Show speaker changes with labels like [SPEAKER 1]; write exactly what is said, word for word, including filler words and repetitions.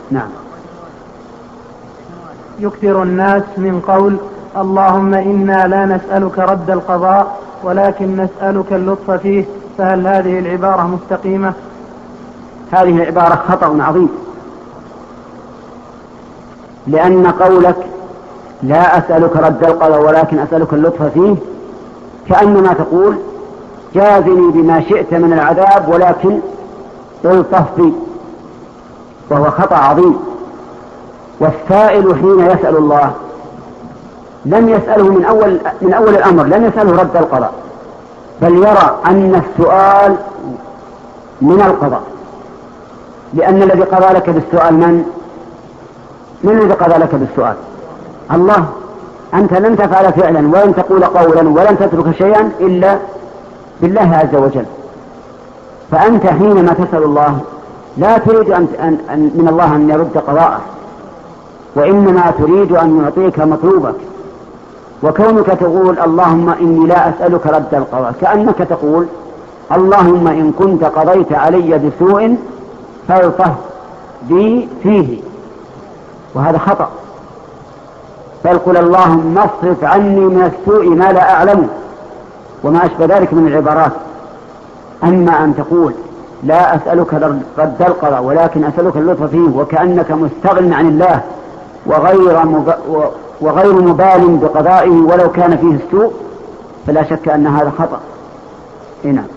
[SPEAKER 1] نعم.
[SPEAKER 2] يكثر الناس من قول اللهم إنا لا نسألك رد القضاء ولكن نسألك اللطف فيه، فهل هذه العبارة مستقيمة؟
[SPEAKER 1] هذه العبارة خطأ عظيم، لأن قولك لا أسألك رد القضاء ولكن أسألك اللطف فيه كأنما تقول جازني بما شئت من العذاب ولكن الطف بي، وهو خطأ عظيم. والسائل حين يسأل الله لم يسأله من أول, من أول الأمر، لم يسأله رد القضاء، بل يرى أن السؤال من القضاء، لأن الذي قضى لك بالسؤال من؟ من الذي قضى لك بالسؤال؟ الله. أنت لن تفعل فعلا ولن تقول قولا ولن تترك شيئا إلا بالله عز وجل. فأنت حينما تسأل الله لا تريد أن أن من الله أن يرد قضاءه، وإنما تريد أن يعطيك مطلوبك. وكونك تقول اللهم إني لا أسألك رد القضاء كأنك تقول اللهم إن كنت قضيت علي بسوء فالطف بي فيه، وهذا خطأ. بل قل اللهم اصرف عني من السوء ما لا أعلم، وما أشبه ذلك من العبارات. أما أن تقول لا أسألك رد القضاء ولكن أسألك اللطف فيه وكأنك مستغن عن الله وغير, مب... وغير مبال بقضائه ولو كان فيه السوء، فلا شك أن هذا خطأ. نعم.